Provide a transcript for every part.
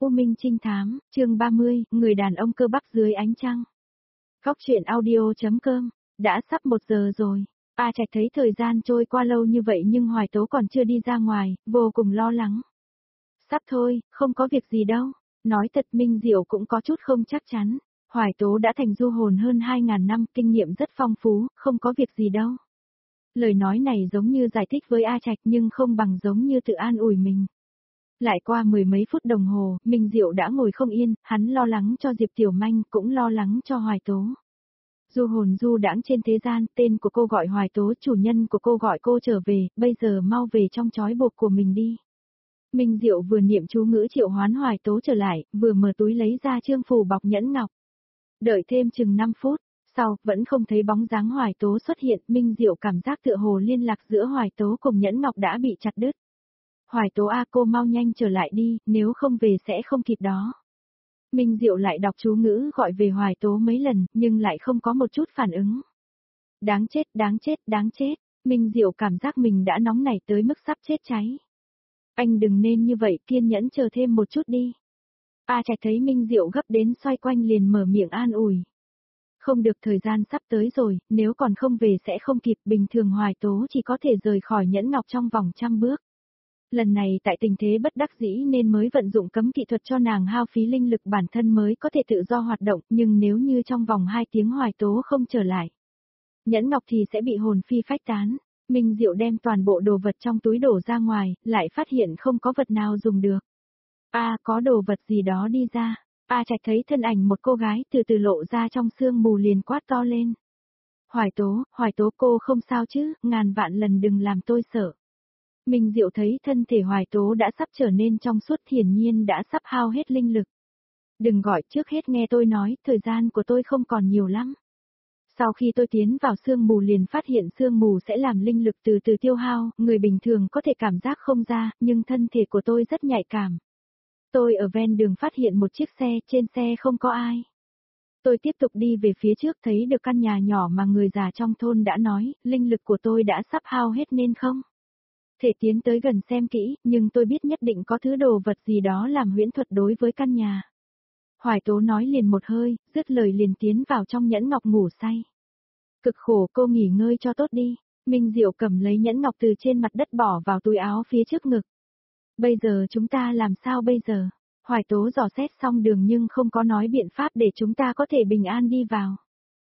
U Minh Trinh Thám, chương 30, người đàn ông cơ bắp dưới ánh trăng. Góc truyện audio.com, đã sắp 1 giờ rồi. A Trạch thấy thời gian trôi qua lâu như vậy nhưng Hoài Tố còn chưa đi ra ngoài, vô cùng lo lắng. Sắp thôi, không có việc gì đâu. Nói thật Minh Diệu cũng có chút không chắc chắn. Hoài Tố đã thành du hồn hơn 2.000 năm, kinh nghiệm rất phong phú, không có việc gì đâu. Lời nói này giống như giải thích với A Trạch nhưng không bằng giống như tự an ủi mình. Lại qua 10 mấy phút đồng hồ, Minh Diệu đã ngồi không yên, hắn lo lắng cho Diệp Tiểu Manh, cũng lo lắng cho Hoài Tố. Du hồn du đãng trên thế gian, tên của cô gọi Hoài Tố, chủ nhân của cô gọi cô trở về, bây giờ mau về trong trói buộc của mình đi. Minh Diệu vừa niệm chú ngữ triệu hoán Hoài Tố trở lại, vừa mở túi lấy ra trương phù bọc nhẫn ngọc. Đợi thêm chừng 5 phút, sau, vẫn không thấy bóng dáng Hoài Tố xuất hiện, Minh Diệu cảm giác tựa hồ liên lạc giữa Hoài Tố cùng nhẫn ngọc đã bị chặt đứt. Hoài Tố a, cô mau nhanh trở lại đi, nếu không về sẽ không kịp đó. Minh Diệu lại đọc chú ngữ gọi về Hoài Tố mấy lần, nhưng lại không có một chút phản ứng. Đáng chết, đáng chết, đáng chết. Minh Diệu cảm giác mình đã nóng nảy tới mức sắp chết cháy. Anh đừng nên như vậy, kiên nhẫn chờ thêm một chút đi. A Trạch thấy Minh Diệu gấp đến xoay quanh liền mở miệng an ủi. Không được, thời gian sắp tới rồi, nếu còn không về sẽ không kịp, bình thường Hoài Tố chỉ có thể rời khỏi nhẫn ngọc trong vòng 100 bước. Lần này tại tình thế bất đắc dĩ nên mới vận dụng cấm kỹ thuật cho nàng hao phí linh lực bản thân mới có thể tự do hoạt động, nhưng nếu như trong vòng 2 tiếng Hoài Tố không trở lại, nhẫn ngọc thì sẽ bị hồn phi phách tán. Minh Diệu đem toàn bộ đồ vật trong túi đổ ra ngoài, lại phát hiện không có vật nào dùng được. Có đồ vật gì đó đi ra. Trạch thấy thân ảnh một cô gái từ từ lộ ra trong sương mù liền quát to lên. Hoài Tố cô không sao chứ, ngàn vạn lần đừng làm tôi sợ. Minh Diệu thấy thân thể Hoài Tố đã sắp trở nên trong suốt, hiển nhiên đã sắp hao hết linh lực. Đừng gọi, trước hết nghe tôi nói, thời gian của tôi không còn nhiều lắm. Sau khi tôi tiến vào sương mù liền phát hiện sương mù sẽ làm linh lực từ từ tiêu hao, người bình thường có thể cảm giác không ra, nhưng thân thể của tôi rất nhạy cảm. Tôi ở ven đường phát hiện một chiếc xe, trên xe không có ai. Tôi tiếp tục đi về phía trước thấy được căn nhà nhỏ mà người già trong thôn đã nói, linh lực của tôi đã sắp hao hết nên không thể tiến tới gần xem kỹ, nhưng tôi biết nhất định có thứ đồ vật gì đó làm huyễn thuật đối với căn nhà. Hoài Tố nói liền một hơi, dứt lời liền tiến vào trong nhẫn ngọc ngủ say. Cực khổ, cô nghỉ ngơi cho tốt đi. Minh Diệu cầm lấy nhẫn ngọc từ trên mặt đất bỏ vào túi áo phía trước ngực. Bây giờ chúng ta làm sao bây giờ? Hoài Tố dò xét xong đường nhưng không có nói biện pháp để chúng ta có thể bình an đi vào.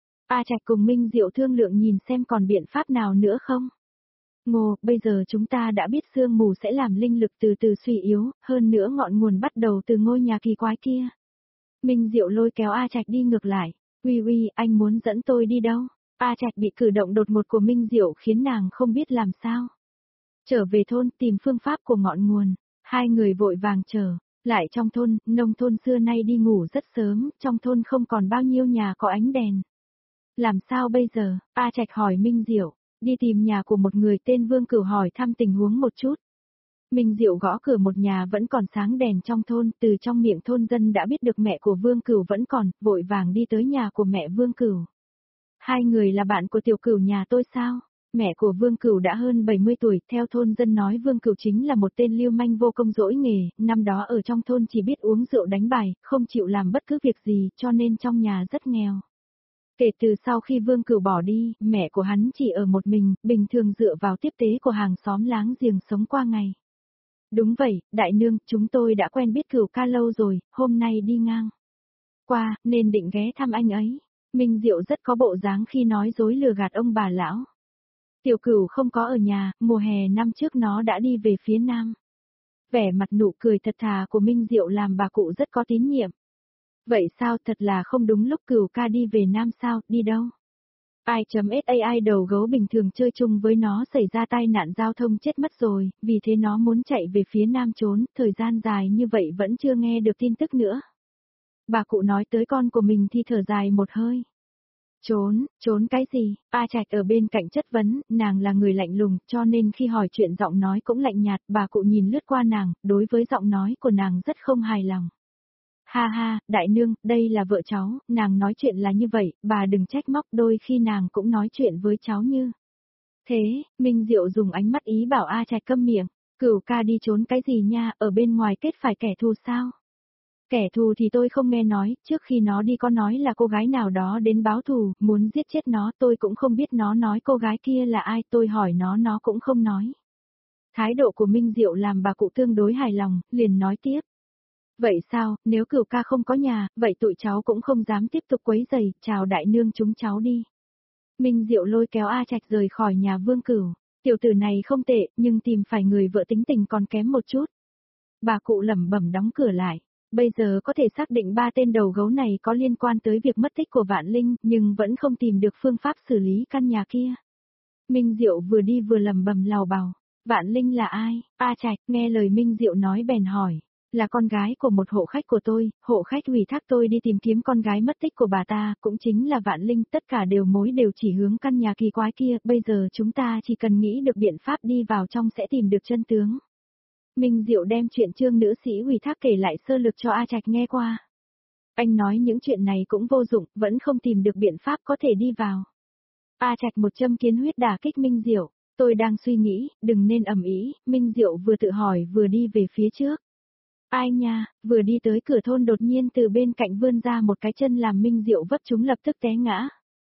A Trạch cùng Minh Diệu thương lượng nhìn xem còn biện pháp nào nữa không? Ngô, bây giờ chúng ta đã biết sương mù sẽ làm linh lực từ từ suy yếu, hơn nữa ngọn nguồn bắt đầu từ ngôi nhà kỳ quái kia. Minh Diệu lôi kéo A Trạch đi ngược lại. Uy, anh muốn dẫn tôi đi đâu? A Trạch bị cử động đột ngột của Minh Diệu khiến nàng không biết làm sao. Trở về thôn tìm phương pháp của ngọn nguồn. Hai người vội vàng trở lại trong thôn, nông thôn xưa nay đi ngủ rất sớm, trong thôn không còn bao nhiêu nhà có ánh đèn. Làm sao bây giờ? A Trạch hỏi Minh Diệu. Đi tìm nhà của một người tên Vương Cửu hỏi thăm tình huống một chút. Minh Diệu gõ cửa một nhà vẫn còn sáng đèn trong thôn, từ trong miệng thôn dân đã biết được mẹ của Vương Cửu vẫn còn, vội vàng đi tới nhà của mẹ Vương Cửu. Hai người là bạn của tiểu Cửu nhà tôi sao? Mẹ của Vương Cửu đã hơn 70 tuổi, theo thôn dân nói Vương Cửu chính là một tên lưu manh vô công dỗi nghề, năm đó ở trong thôn chỉ biết uống rượu đánh bài, không chịu làm bất cứ việc gì, cho nên trong nhà rất nghèo. Kể từ sau khi Vương Cửu bỏ đi, mẹ của hắn chỉ ở một mình, bình thường dựa vào tiếp tế của hàng xóm láng giềng sống qua ngày. Đúng vậy, đại nương, chúng tôi đã quen biết Cửu ca lâu rồi, hôm nay đi ngang qua, nên định ghé thăm anh ấy. Minh Diệu rất có bộ dáng khi nói dối lừa gạt ông bà lão. Tiểu Cửu không có ở nhà, mùa hè năm trước nó đã đi về phía nam. Vẻ mặt nụ cười thật thà của Minh Diệu làm bà cụ rất có tín nhiệm. Vậy sao, thật là không đúng lúc Cửu ca đi về nam sao, đi đâu? Ai.SAI đầu gấu bình thường chơi chung với nó xảy ra tai nạn giao thông chết mất rồi, vì thế nó muốn chạy về phía nam trốn, thời gian dài như vậy vẫn chưa nghe được tin tức nữa. Bà cụ nói tới con của mình thì thở dài một hơi. Trốn cái gì? A Trạch ở bên cạnh chất vấn, nàng là người lạnh lùng, cho nên khi hỏi chuyện giọng nói cũng lạnh nhạt, bà cụ nhìn lướt qua nàng, đối với giọng nói của nàng rất không hài lòng. Ha, đại nương, đây là vợ cháu, nàng nói chuyện là như vậy, bà đừng trách móc, đôi khi nàng cũng nói chuyện với cháu như thế. Minh Diệu dùng ánh mắt ý bảo A Trạch câm miệng. Cửu ca đi trốn cái gì nha, ở bên ngoài kết phải kẻ thù sao? Kẻ thù thì tôi không nghe nói, trước khi nó đi có nói là cô gái nào đó đến báo thù, muốn giết chết nó, tôi cũng không biết nó nói cô gái kia là ai, tôi hỏi nó cũng không nói. Thái độ của Minh Diệu làm bà cụ tương đối hài lòng, liền nói tiếp. Vậy sao, nếu Cửu ca không có nhà, vậy tụi cháu cũng không dám tiếp tục quấy rầy, chào đại nương chúng cháu đi. Minh Diệu lôi kéo A Trạch rời khỏi nhà Vương Cửu. Tiểu tử này không tệ, nhưng tìm phải người vợ tính tình còn kém một chút. Bà cụ lẩm bẩm đóng cửa lại. Bây giờ có thể xác định ba tên đầu gấu này có liên quan tới việc mất tích của Vạn Linh, nhưng vẫn không tìm được phương pháp xử lý căn nhà kia. Minh Diệu vừa đi vừa lẩm bẩm lào bào. Vạn Linh là ai? A Trạch nghe lời Minh Diệu nói bèn hỏi. Là con gái của một hộ khách của tôi, hộ khách ủy thác tôi đi tìm kiếm con gái mất tích của bà ta, cũng chính là Vạn Linh, tất cả mối đều chỉ hướng căn nhà kỳ quái kia, bây giờ chúng ta chỉ cần nghĩ được biện pháp đi vào trong sẽ tìm được chân tướng. Minh Diệu đem chuyện Trương nữ sĩ ủy thác kể lại sơ lược cho A Trạch nghe qua. Anh nói những chuyện này cũng vô dụng, vẫn không tìm được biện pháp có thể đi vào. A Trạch một châm kiến huyết đả kích Minh Diệu, tôi đang suy nghĩ, đừng nên ầm ĩ. Minh Diệu vừa tự hỏi vừa đi về phía trước. Ai nha, vừa đi tới cửa thôn đột nhiên từ bên cạnh vươn ra một cái chân làm Minh Diệu vấp chúng lập tức té ngã.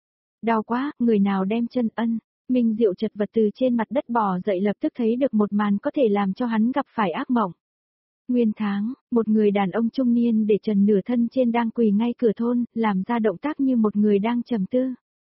Đau quá, người nào đem chân ân. Minh Diệu chật vật từ trên mặt đất bò dậy lập tức thấy được một màn có thể làm cho hắn gặp phải ác mộng. Nguyên tháng, một người đàn ông trung niên để trần nửa thân trên đang quỳ ngay cửa thôn, làm ra động tác như một người đang trầm tư.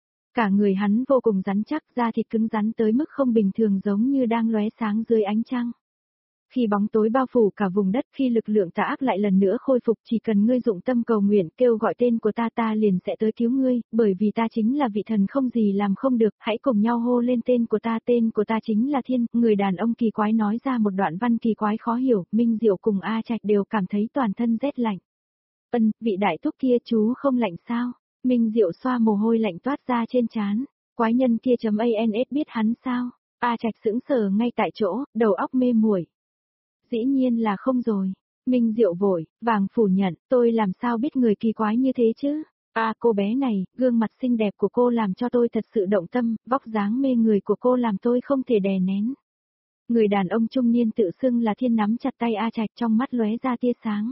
Cả người hắn vô cùng rắn chắc, da thịt cứng rắn tới mức không bình thường giống như đang lóe sáng dưới ánh trăng. Khi bóng tối bao phủ cả vùng đất, khi lực lượng tà ác lại lần nữa khôi phục, chỉ cần ngươi dụng tâm cầu nguyện, kêu gọi tên của ta liền sẽ tới cứu ngươi, bởi vì ta chính là vị thần không gì làm không được, hãy cùng nhau hô lên tên của ta chính là Thiên. Người đàn ông kỳ quái nói ra một đoạn văn kỳ quái khó hiểu, Minh Diệu cùng A Trạch đều cảm thấy toàn thân rét lạnh. Vị đại thúc kia chú không lạnh sao? Minh Diệu xoa mồ hôi lạnh toát ra trên trán. Quái nhân kia .ans biết hắn sao? A Trạch sững sờ ngay tại chỗ, đầu óc mê muội. Dĩ nhiên là không rồi. Minh Diệu vội vàng phủ nhận, tôi làm sao biết người kỳ quái như thế chứ? Cô bé này, gương mặt xinh đẹp của cô làm cho tôi thật sự động tâm, vóc dáng mê người của cô làm tôi không thể đè nén. Người đàn ông trung niên tự xưng là Thiên nắm chặt tay A Trạch, trong mắt lóe ra tia sáng.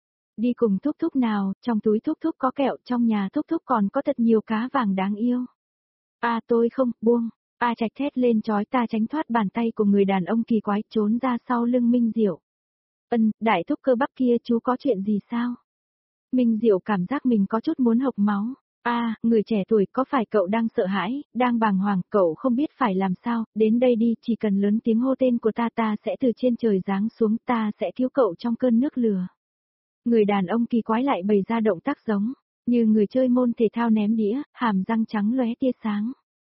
Đi cùng thúc thúc nào, trong túi thúc thúc có kẹo, trong nhà thúc thúc còn có thật nhiều cá vàng đáng yêu. Tôi không, buông. A Trạch thét lên chói tai tránh thoát bàn tay của người đàn ông kỳ quái, trốn ra sau lưng Minh Diệu. Đại thúc cơ bắp kia chú có chuyện gì sao? Minh Diệu cảm giác mình có chút muốn hộc máu. Người trẻ tuổi, có phải cậu đang sợ hãi, đang bàng hoàng, cậu không biết phải làm sao, đến đây đi, chỉ cần lớn tiếng hô tên của ta sẽ từ trên trời giáng xuống, ta sẽ cứu cậu trong cơn nước lửa. Người đàn ông kỳ quái lại bày ra động tác giống như người chơi môn thể thao ném đĩa, hàm răng trắng lóe tia sáng.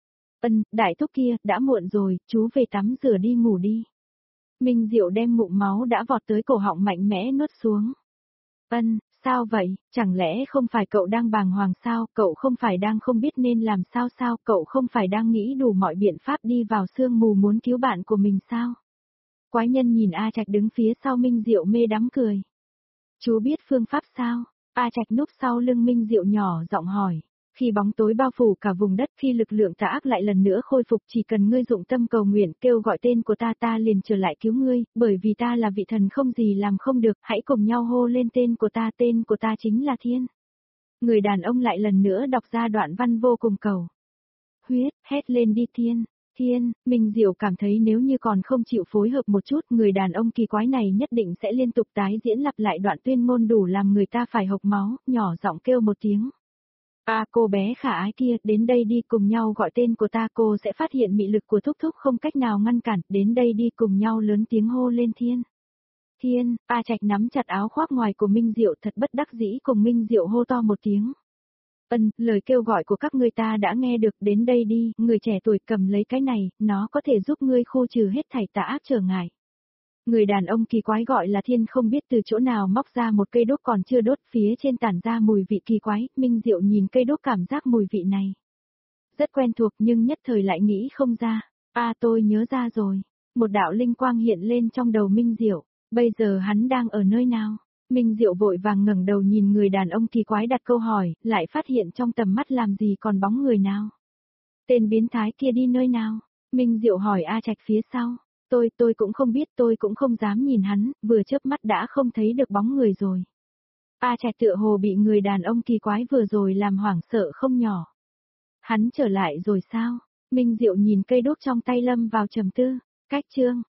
Đại thúc kia, đã muộn rồi, chú về tắm rửa đi ngủ đi. Minh Diệu đem ngụm máu đã vọt tới cổ họng mạnh mẽ nuốt xuống. Sao vậy, chẳng lẽ không phải cậu đang bàng hoàng sao, cậu không phải đang không biết nên làm sao sao, cậu không phải đang nghĩ đủ mọi biện pháp đi vào sương mù muốn cứu bạn của mình sao? Quái nhân nhìn A Trạch đứng phía sau Minh Diệu mê đắm cười. Chú biết phương pháp sao? A Trạch núp sau lưng Minh Diệu nhỏ giọng hỏi. Khi bóng tối bao phủ cả vùng đất, khi lực lượng tà ác lại lần nữa khôi phục, chỉ cần ngươi dụng tâm cầu nguyện, kêu gọi tên của ta liền trở lại cứu ngươi, bởi vì ta là vị thần không gì làm không được, hãy cùng nhau hô lên tên của ta chính là Thiên. Người đàn ông lại lần nữa đọc ra đoạn văn vô cùng cầu huyết, hét lên đi Thiên. Thiên, Minh Diệu cảm thấy nếu như còn không chịu phối hợp một chút, người đàn ông kỳ quái này nhất định sẽ liên tục tái diễn lặp lại đoạn tuyên ngôn đủ làm người ta phải hộc máu, nhỏ giọng kêu một tiếng. Cô bé khả ái kia, đến đây đi, cùng nhau gọi tên của ta, cô sẽ phát hiện mị lực của thúc thúc không cách nào ngăn cản, đến đây đi, cùng nhau lớn tiếng hô lên Thiên. Thiên, A Trạch nắm chặt áo khoác ngoài của Minh Diệu, thật bất đắc dĩ cùng Minh Diệu hô to một tiếng. Lời kêu gọi của các ngươi ta đã nghe được, đến đây đi, người trẻ tuổi cầm lấy cái này, nó có thể giúp ngươi khu trừ hết thảy tà ác trở ngại. Người đàn ông kỳ quái gọi là Thiên không biết từ chỗ nào móc ra một cây đốt còn chưa đốt, phía trên tản ra mùi vị kỳ quái, Minh Diệu nhìn cây đốt cảm giác mùi vị này. Rất quen thuộc nhưng nhất thời lại nghĩ không ra. Tôi nhớ ra rồi. Một đạo linh quang hiện lên trong đầu Minh Diệu, bây giờ hắn đang ở nơi nào? Minh Diệu vội vàng ngẩng đầu nhìn người đàn ông kỳ quái đặt câu hỏi, lại phát hiện trong tầm mắt làm gì còn bóng người nào. Tên biến thái kia đi nơi nào? Minh Diệu hỏi A Trạch phía sau. Tôi cũng không biết, tôi cũng không dám nhìn hắn, vừa chớp mắt đã không thấy được bóng người rồi. A Trạch tựa hồ bị người đàn ông kỳ quái vừa rồi làm hoảng sợ không nhỏ. Hắn trở lại rồi sao? Minh Diệu nhìn cây đốt trong tay lâm vào trầm tư. Cách chương.